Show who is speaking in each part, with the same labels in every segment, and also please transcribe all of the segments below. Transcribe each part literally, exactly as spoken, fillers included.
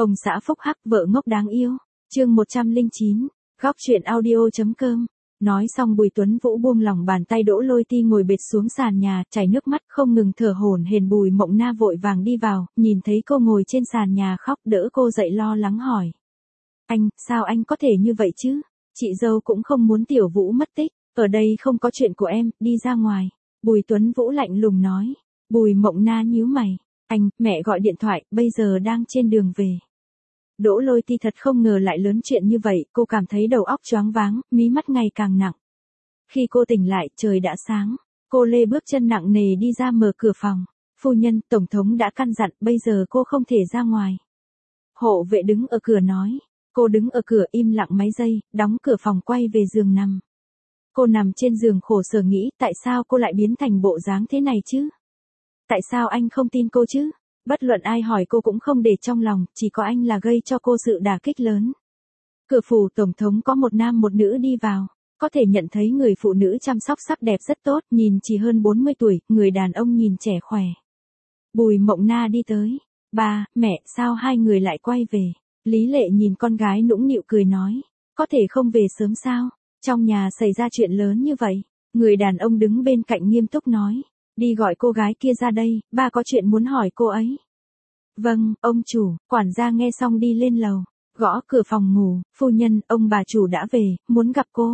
Speaker 1: Ông xã phúc hắc vợ ngốc đáng yêu. Chương một trăm lẻ chín, góc truyện audio.com. Nói xong Bùi Tuấn Vũ buông lỏng bàn tay Đỗ Lôi Ti ngồi bệt xuống sàn nhà, chảy nước mắt không ngừng thở hổn hển. Bùi Mộng Na vội vàng đi vào, nhìn thấy cô ngồi trên sàn nhà khóc, đỡ cô dậy lo lắng hỏi. Anh, sao anh có thể như vậy chứ? Chị dâu cũng không muốn Tiểu Vũ mất tích, ở đây không có chuyện của em, đi ra ngoài. Bùi Tuấn Vũ lạnh lùng nói. Bùi Mộng Na nhíu mày. Anh, mẹ gọi điện thoại, bây giờ đang trên đường về. Đỗ Lôi Ti thật không ngờ lại lớn chuyện như vậy, cô cảm thấy đầu óc choáng váng, mí mắt ngày càng nặng. Khi cô tỉnh lại, trời đã sáng, cô lê bước chân nặng nề đi ra mở cửa phòng. Phu nhân, Tổng thống đã căn dặn, bây giờ cô không thể ra ngoài. Hộ vệ đứng ở cửa nói. Cô đứng ở cửa im lặng mấy giây, đóng cửa phòng quay về giường nằm. Cô nằm trên giường khổ sở nghĩ tại sao cô lại biến thành bộ dáng thế này chứ? Tại sao anh không tin cô chứ? Bất luận ai hỏi cô cũng không để trong lòng, chỉ có anh là gây cho cô sự đả kích lớn. Cửa phủ Tổng thống có một nam một nữ đi vào, có thể nhận thấy người phụ nữ chăm sóc sắc đẹp rất tốt, nhìn chỉ hơn bốn mươi tuổi, người đàn ông nhìn trẻ khỏe. Bùi Mộng Na đi tới. Ba, mẹ, sao hai người lại quay về? Lý Lệ nhìn con gái nũng nịu cười nói. Có thể không về sớm sao? Trong nhà xảy ra chuyện lớn như vậy. Người đàn ông đứng bên cạnh nghiêm túc nói. Đi gọi cô gái kia ra đây, ba có chuyện muốn hỏi cô ấy. Vâng, ông chủ. Quản gia nghe xong đi lên lầu, gõ cửa phòng ngủ. Phu nhân, ông bà chủ đã về, muốn gặp cô.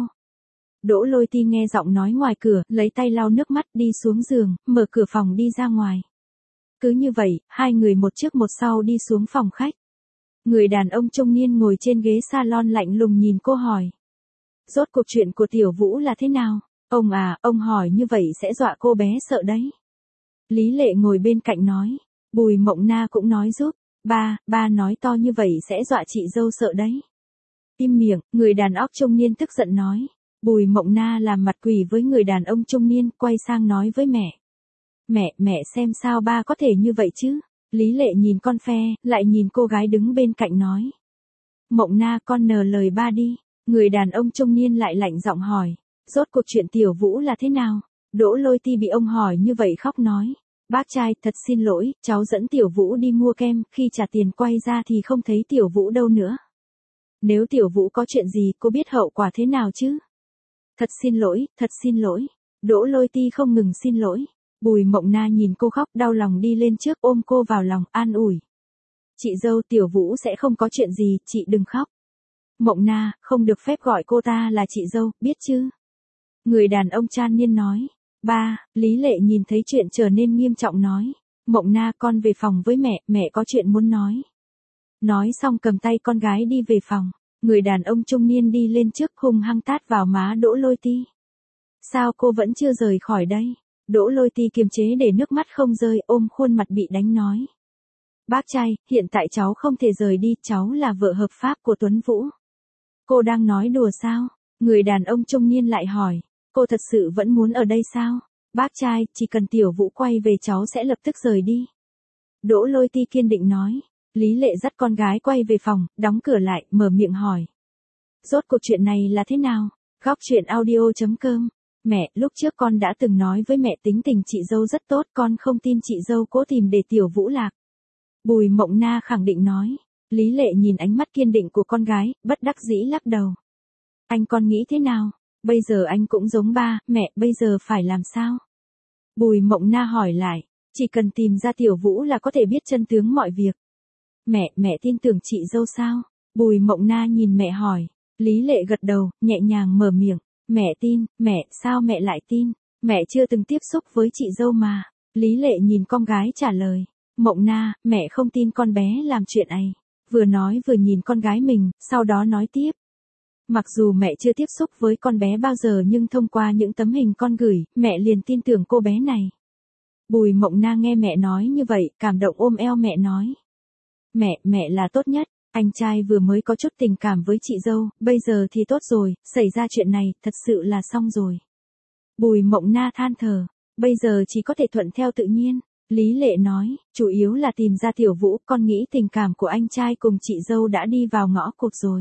Speaker 1: Đỗ Lôi Ti nghe giọng nói ngoài cửa, lấy tay lau nước mắt đi xuống giường, mở cửa phòng đi ra ngoài. Cứ như vậy, hai người một trước một sau đi xuống phòng khách. Người đàn ông trung niên ngồi trên ghế salon lạnh lùng nhìn cô hỏi. Rốt cuộc chuyện của Tiểu Vũ là thế nào? Ông à, ông hỏi như vậy sẽ dọa cô bé sợ đấy. Lý Lệ ngồi bên cạnh nói. Bùi Mộng Na cũng nói giúp. Ba, ba nói to như vậy sẽ dọa chị dâu sợ đấy. Im miệng, người đàn óc trung niên tức giận nói. Bùi Mộng Na làm mặt quỷ với người đàn ông trung niên, quay sang nói với mẹ. Mẹ, mẹ xem sao ba có thể như vậy chứ? Lý Lệ nhìn con phe, lại nhìn cô gái đứng bên cạnh nói. Mộng Na, con nờ lời ba đi. Người đàn ông trung niên lại lạnh giọng hỏi. Rốt cuộc chuyện Tiểu Vũ là thế nào? Đỗ Lôi Ti bị ông hỏi như vậy khóc nói. Bác trai, thật xin lỗi, cháu dẫn Tiểu Vũ đi mua kem, khi trả tiền quay ra thì không thấy Tiểu Vũ đâu nữa. Nếu Tiểu Vũ có chuyện gì, cô biết hậu quả thế nào chứ? Thật xin lỗi, thật xin lỗi. Đỗ Lôi Ti không ngừng xin lỗi. Bùi Mộng Na nhìn cô khóc đau lòng đi lên trước ôm cô vào lòng an ủi. Chị dâu, Tiểu Vũ sẽ không có chuyện gì, chị đừng khóc. Mộng Na, không được phép gọi cô ta là chị dâu, biết chứ? Người đàn ông Chan Niên nói. Ba, Lý Lệ nhìn thấy chuyện trở nên nghiêm trọng nói. Mộng Na, con về phòng với mẹ, mẹ có chuyện muốn nói. Nói xong cầm tay con gái đi về phòng. Người đàn ông trung niên đi lên trước hung hăng tát vào má Đỗ Lôi Ti. Sao cô vẫn chưa rời khỏi đây? Đỗ Lôi Ti kiềm chế để nước mắt không rơi, ôm khuôn mặt bị đánh nói. Bác trai, hiện tại cháu không thể rời đi, cháu là vợ hợp pháp của Tuấn Vũ. Cô đang nói đùa sao? Người đàn ông trung niên lại hỏi. Cô thật sự vẫn muốn ở đây sao? Bác trai, chỉ cần Tiểu Vũ quay về cháu sẽ lập tức rời đi. Đỗ Lôi Ti kiên định nói. Lý Lệ dắt con gái quay về phòng, đóng cửa lại, mở miệng hỏi. Rốt cuộc chuyện này là thế nào? Góc truyện audio.com. Mẹ, lúc trước con đã từng nói với mẹ tính tình chị dâu rất tốt, con không tin chị dâu cố tìm để Tiểu Vũ lạc. Bùi Mộng Na khẳng định nói. Lý Lệ nhìn ánh mắt kiên định của con gái, bất đắc dĩ lắc đầu. Anh con nghĩ thế nào? Bây giờ anh cũng giống ba, mẹ, bây giờ phải làm sao? Bùi Mộng Na hỏi lại. Chỉ cần tìm ra Tiểu Vũ là có thể biết chân tướng mọi việc. Mẹ, mẹ tin tưởng chị dâu sao? Bùi Mộng Na nhìn mẹ hỏi. Lý Lệ gật đầu, nhẹ nhàng mở miệng. Mẹ tin, mẹ, sao mẹ lại tin? Mẹ chưa từng tiếp xúc với chị dâu mà. Lý Lệ nhìn con gái trả lời. Mộng Na, mẹ không tin con bé làm chuyện ấy. Vừa nói vừa nhìn con gái mình, sau đó nói tiếp. Mặc dù mẹ chưa tiếp xúc với con bé bao giờ nhưng thông qua những tấm hình con gửi, mẹ liền tin tưởng cô bé này. Bùi Mộng Na nghe mẹ nói như vậy, cảm động ôm eo mẹ nói. Mẹ, mẹ là tốt nhất. Anh trai vừa mới có chút tình cảm với chị dâu, bây giờ thì tốt rồi, xảy ra chuyện này, thật sự là xong rồi. Bùi Mộng Na than thở, bây giờ chỉ có thể thuận theo tự nhiên. Lý Lệ nói, chủ yếu là tìm ra Tiểu Vũ, con nghĩ tình cảm của anh trai cùng chị dâu đã đi vào ngõ cụt rồi.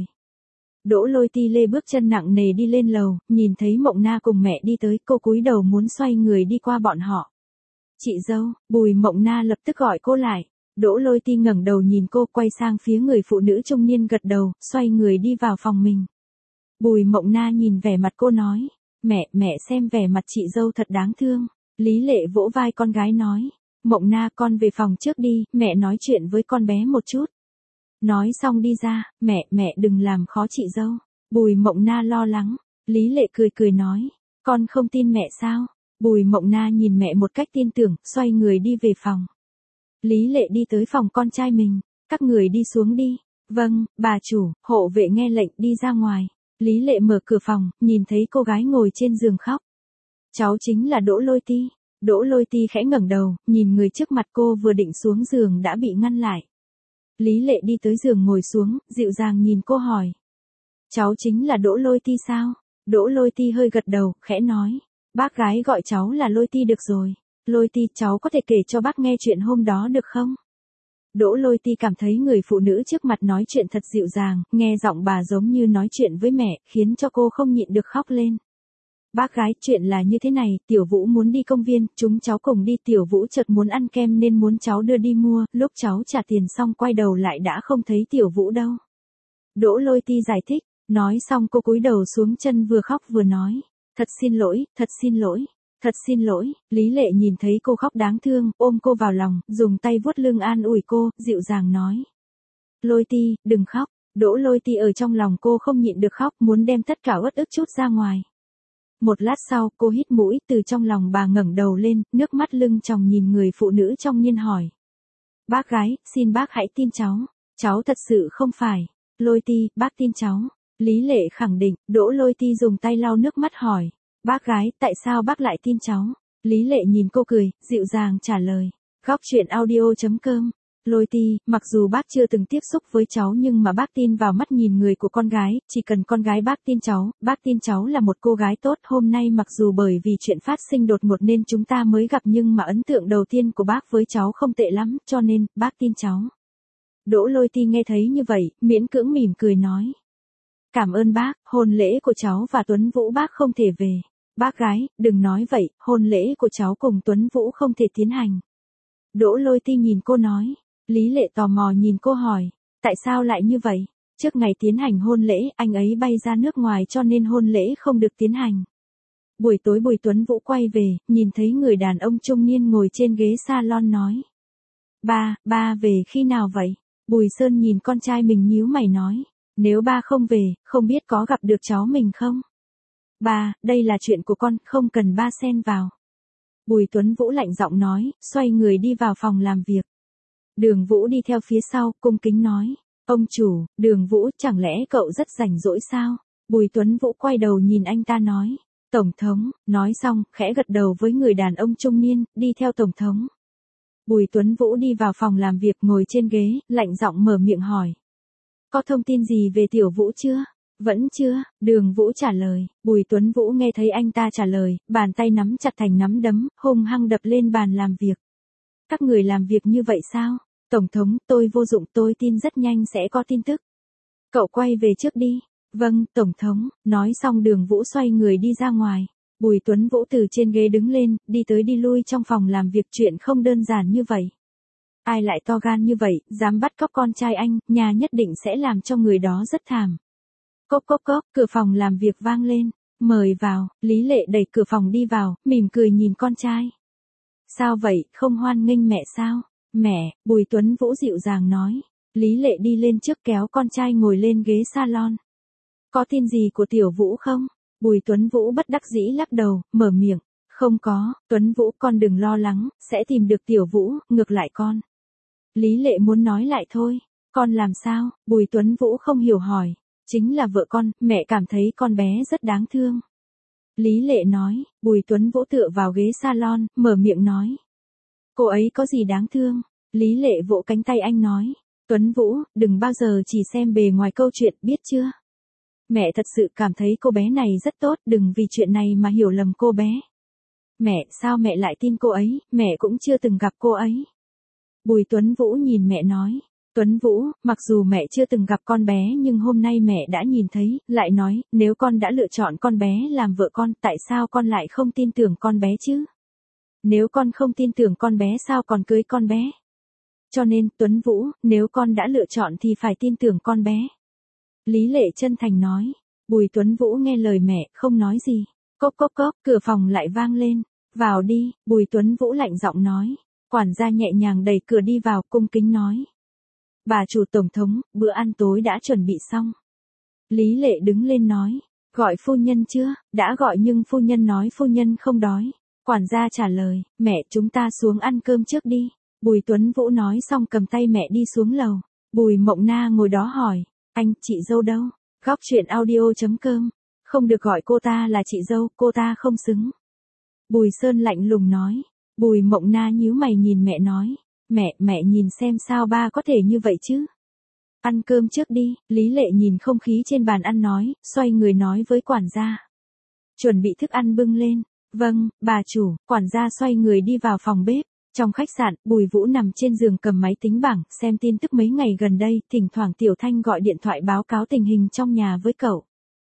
Speaker 1: Đỗ Lôi Ti lê bước chân nặng nề đi lên lầu, nhìn thấy Mộng Na cùng mẹ đi tới, cô cúi đầu muốn xoay người đi qua bọn họ. Chị dâu, Bùi Mộng Na lập tức gọi cô lại. Đỗ Lôi Ti ngẩng đầu nhìn cô, quay sang phía người phụ nữ trung niên gật đầu, xoay người đi vào phòng mình. Bùi Mộng Na nhìn vẻ mặt cô nói, mẹ, mẹ xem vẻ mặt chị dâu thật đáng thương. Lý Lệ vỗ vai con gái nói, Mộng Na con về phòng trước đi, mẹ nói chuyện với con bé một chút. Nói xong đi ra, mẹ, mẹ đừng làm khó chị dâu. Bùi Mộng Na lo lắng, Lý Lệ cười cười nói, con không tin mẹ sao? Bùi Mộng Na nhìn mẹ một cách tin tưởng, xoay người đi về phòng. Lý Lệ đi tới phòng con trai mình, các người đi xuống đi. Vâng, bà chủ. Hộ vệ nghe lệnh đi ra ngoài. Lý Lệ mở cửa phòng, nhìn thấy cô gái ngồi trên giường khóc. Cháu chính là Đỗ Lôi Ti. Đỗ Lôi Ti khẽ ngẩng đầu, nhìn người trước mặt cô vừa định xuống giường đã bị ngăn lại. Lý Lệ đi tới giường ngồi xuống, dịu dàng nhìn cô hỏi. Cháu chính là Đỗ Lôi Ti sao? Đỗ Lôi Ti hơi gật đầu, khẽ nói. Bác gái gọi cháu là Lôi Ti được rồi. Lôi Ti, cháu có thể kể cho bác nghe chuyện hôm đó được không? Đỗ Lôi Ti cảm thấy người phụ nữ trước mặt nói chuyện thật dịu dàng, nghe giọng bà giống như nói chuyện với mẹ, khiến cho cô không nhịn được khóc lên. Bác gái, chuyện là như thế này, Tiểu Vũ muốn đi công viên, chúng cháu cùng đi, Tiểu Vũ chợt muốn ăn kem nên muốn cháu đưa đi mua, lúc cháu trả tiền xong quay đầu lại đã không thấy Tiểu Vũ đâu. Đỗ Lôi Ti giải thích, nói xong cô cúi đầu xuống chân vừa khóc vừa nói, thật xin lỗi, thật xin lỗi. Thật xin lỗi. Lý Lệ nhìn thấy cô khóc đáng thương, ôm cô vào lòng, dùng tay vuốt lưng an ủi cô, dịu dàng nói. Lôi Ti, đừng khóc. Đỗ Lôi Ti ở trong lòng cô không nhịn được khóc, muốn đem tất cả uất ức chút ra ngoài. Một lát sau, cô hít mũi, từ trong lòng bà ngẩng đầu lên, nước mắt lưng tròng nhìn người phụ nữ trong niên hỏi. Bác gái, xin bác hãy tin cháu. Cháu thật sự không phải. Lôi Ti, bác tin cháu. Lý Lệ khẳng định. Đỗ Lôi Ti dùng tay lau nước mắt hỏi. Bác gái, tại sao bác lại tin cháu? Lý Lệ nhìn cô cười, dịu dàng trả lời. Góc truyện audio chấm com. Lôi Ti, mặc dù bác chưa từng tiếp xúc với cháu nhưng mà bác tin vào mắt nhìn người của con gái, chỉ cần con gái bác tin cháu, bác tin cháu là một cô gái tốt. Hôm nay mặc dù bởi vì chuyện phát sinh đột ngột nên chúng ta mới gặp nhưng mà ấn tượng đầu tiên của bác với cháu không tệ lắm, cho nên, bác tin cháu. Đỗ Lôi Ti nghe thấy như vậy, miễn cưỡng mỉm cười nói. Cảm ơn bác, hôn lễ của cháu và Tuấn Vũ bác không thể về. Bác gái, đừng nói vậy, hôn lễ của cháu cùng Tuấn Vũ không thể tiến hành. Đỗ Lôi Ti nhìn cô nói. Lý Lệ tò mò nhìn cô hỏi. Tại sao lại như vậy? Trước ngày tiến hành hôn lễ, anh ấy bay ra nước ngoài cho nên hôn lễ không được tiến hành. Buổi tối Bùi Tuấn Vũ quay về, nhìn thấy người đàn ông trung niên ngồi trên ghế salon nói. Ba, ba về khi nào vậy? Bùi Sơn nhìn con trai mình nhíu mày nói. Nếu ba không về, không biết có gặp được cháu mình không? Ba, đây là chuyện của con, không cần ba xen vào. Bùi Tuấn Vũ lạnh giọng nói, xoay người đi vào phòng làm việc. Đường Vũ đi theo phía sau, cung kính nói. Ông chủ, Đường Vũ, chẳng lẽ cậu rất rảnh rỗi sao? Bùi Tuấn Vũ quay đầu nhìn anh ta nói. Tổng thống, nói xong, khẽ gật đầu với người đàn ông trung niên, đi theo Tổng thống. Bùi Tuấn Vũ đi vào phòng làm việc ngồi trên ghế, lạnh giọng mở miệng hỏi. Có thông tin gì về Tiểu Vũ chưa? Vẫn chưa, Đường Vũ trả lời. Bùi Tuấn Vũ nghe thấy anh ta trả lời, bàn tay nắm chặt thành nắm đấm, hung hăng đập lên bàn làm việc. Các người làm việc như vậy sao? Tổng thống, tôi vô dụng, tôi tin rất nhanh sẽ có tin tức. Cậu quay về trước đi. Vâng, Tổng thống. Nói xong Đường Vũ xoay người đi ra ngoài. Bùi Tuấn Vũ từ trên ghế đứng lên, đi tới đi lui trong phòng làm việc, chuyện không đơn giản như vậy. Ai lại to gan như vậy, dám bắt cóc con trai anh, nhà nhất định sẽ làm cho người đó rất thảm. Cốc cốc cốc, cửa phòng làm việc vang lên. Mời vào. Lý Lệ đẩy cửa phòng đi vào, mỉm cười nhìn con trai. Sao vậy, không hoan nghênh mẹ sao? Mẹ, Bùi Tuấn Vũ dịu dàng nói. Lý Lệ đi lên trước kéo con trai ngồi lên ghế salon. Có tin gì của Tiểu Vũ không? Bùi Tuấn Vũ bất đắc dĩ lắc đầu, mở miệng. Không có, Tuấn Vũ, con đừng lo lắng, sẽ tìm được Tiểu Vũ, ngược lại con. Lý Lệ muốn nói lại thôi. Con làm sao? Bùi Tuấn Vũ không hiểu hỏi. Chính là vợ con, mẹ cảm thấy con bé rất đáng thương. Lý Lệ nói. Bùi Tuấn Vũ tựa vào ghế salon, mở miệng nói. Cô ấy có gì đáng thương? Lý Lệ vỗ cánh tay anh nói. Tuấn Vũ, đừng bao giờ chỉ xem bề ngoài câu chuyện, biết chưa? Mẹ thật sự cảm thấy cô bé này rất tốt, đừng vì chuyện này mà hiểu lầm cô bé. Mẹ, sao mẹ lại tin cô ấy, mẹ cũng chưa từng gặp cô ấy. Bùi Tuấn Vũ nhìn mẹ nói. Tuấn Vũ, mặc dù mẹ chưa từng gặp con bé nhưng hôm nay mẹ đã nhìn thấy, lại nói, nếu con đã lựa chọn con bé làm vợ con, tại sao con lại không tin tưởng con bé chứ? Nếu con không tin tưởng con bé sao còn cưới con bé? Cho nên, Tuấn Vũ, nếu con đã lựa chọn thì phải tin tưởng con bé. Lý Lệ chân thành nói. Bùi Tuấn Vũ nghe lời mẹ, không nói gì. Cốc cốc cốc, cửa phòng lại vang lên. Vào đi, Bùi Tuấn Vũ lạnh giọng nói. Quản gia nhẹ nhàng đẩy cửa đi vào, cung kính nói. Bà chủ tổng thống, bữa ăn tối đã chuẩn bị xong. Lý Lệ đứng lên nói. Gọi phu nhân chưa? Đã gọi nhưng phu nhân nói phu nhân không đói. Quản gia trả lời, mẹ chúng ta xuống ăn cơm trước đi. Bùi Tuấn Vũ nói xong cầm tay mẹ đi xuống lầu. Bùi Mộng Na ngồi đó hỏi, anh, chị dâu đâu? Góc truyện audio chấm com. Không được gọi cô ta là chị dâu, cô ta không xứng. Bùi Sơn lạnh lùng nói. Bùi Mộng Na nhíu mày nhìn mẹ nói. Mẹ, mẹ nhìn xem sao ba có thể như vậy chứ? Ăn cơm trước đi, Lý Lệ nhìn không khí trên bàn ăn nói, xoay người nói với quản gia. Chuẩn bị thức ăn bưng lên. Vâng, bà chủ, quản gia xoay người đi vào phòng bếp. Trong khách sạn, Bùi Vũ nằm trên giường cầm máy tính bảng, xem tin tức mấy ngày gần đây, thỉnh thoảng Tiểu Thanh gọi điện thoại báo cáo tình hình trong nhà với cậu.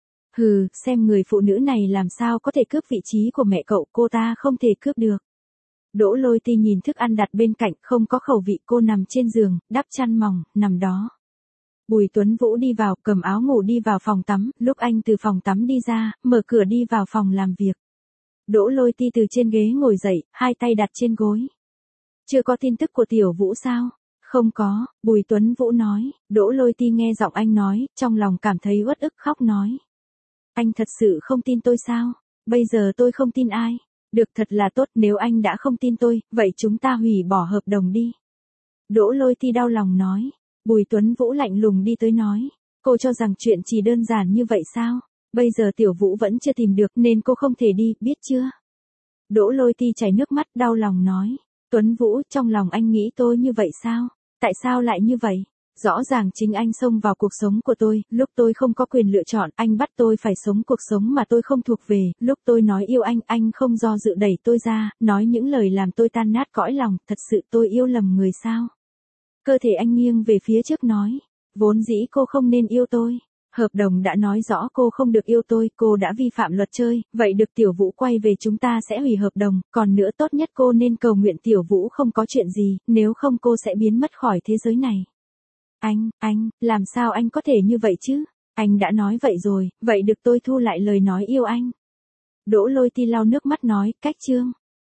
Speaker 1: Hừ, xem người phụ nữ này làm sao có thể cướp vị trí của mẹ cậu, cô ta không thể cướp được. Đỗ Lôi Ti nhìn thức ăn đặt bên cạnh, không có khẩu vị, cô nằm trên giường, đắp chăn mỏng, nằm đó. Bùi Tuấn Vũ đi vào, cầm áo ngủ đi vào phòng tắm, lúc anh từ phòng tắm đi ra, mở cửa đi vào phòng làm việc. Đỗ Lôi Ti từ trên ghế ngồi dậy, hai tay đặt trên gối. Chưa có tin tức của Tiểu Vũ sao? Không có, Bùi Tuấn Vũ nói. Đỗ Lôi Ti nghe giọng anh nói, trong lòng cảm thấy uất ức khóc nói. Anh thật sự không tin tôi sao? Bây giờ tôi không tin ai. Được, thật là tốt, nếu anh đã không tin tôi, vậy chúng ta hủy bỏ hợp đồng đi. Đỗ Lôi Ti đau lòng nói. Bùi Tuấn Vũ lạnh lùng đi tới nói. Cô cho rằng chuyện chỉ đơn giản như vậy sao? Bây giờ Tiểu Vũ vẫn chưa tìm được nên cô không thể đi, biết chưa? Đỗ Lôi Ti chảy nước mắt, đau lòng nói. Tuấn Vũ, trong lòng anh nghĩ tôi như vậy sao? Tại sao lại như vậy? Rõ ràng chính anh xông vào cuộc sống của tôi, lúc tôi không có quyền lựa chọn, anh bắt tôi phải sống cuộc sống mà tôi không thuộc về, lúc tôi nói yêu anh, anh không do dự đẩy tôi ra, nói những lời làm tôi tan nát cõi lòng, thật sự tôi yêu lầm người sao? Cơ thể anh nghiêng về phía trước nói, vốn dĩ cô không nên yêu tôi. Hợp đồng đã nói rõ cô không được yêu tôi, cô đã vi phạm luật chơi, vậy được Tiểu Vũ quay về chúng ta sẽ hủy hợp đồng, còn nữa tốt nhất cô nên cầu nguyện Tiểu Vũ không có chuyện gì, nếu không cô sẽ biến mất khỏi thế giới này. Anh, anh, làm sao anh có thể như vậy chứ? Anh đã nói vậy rồi, vậy được tôi thu lại lời nói yêu anh. Đỗ Lôi Ti lau nước mắt nói, cách chương.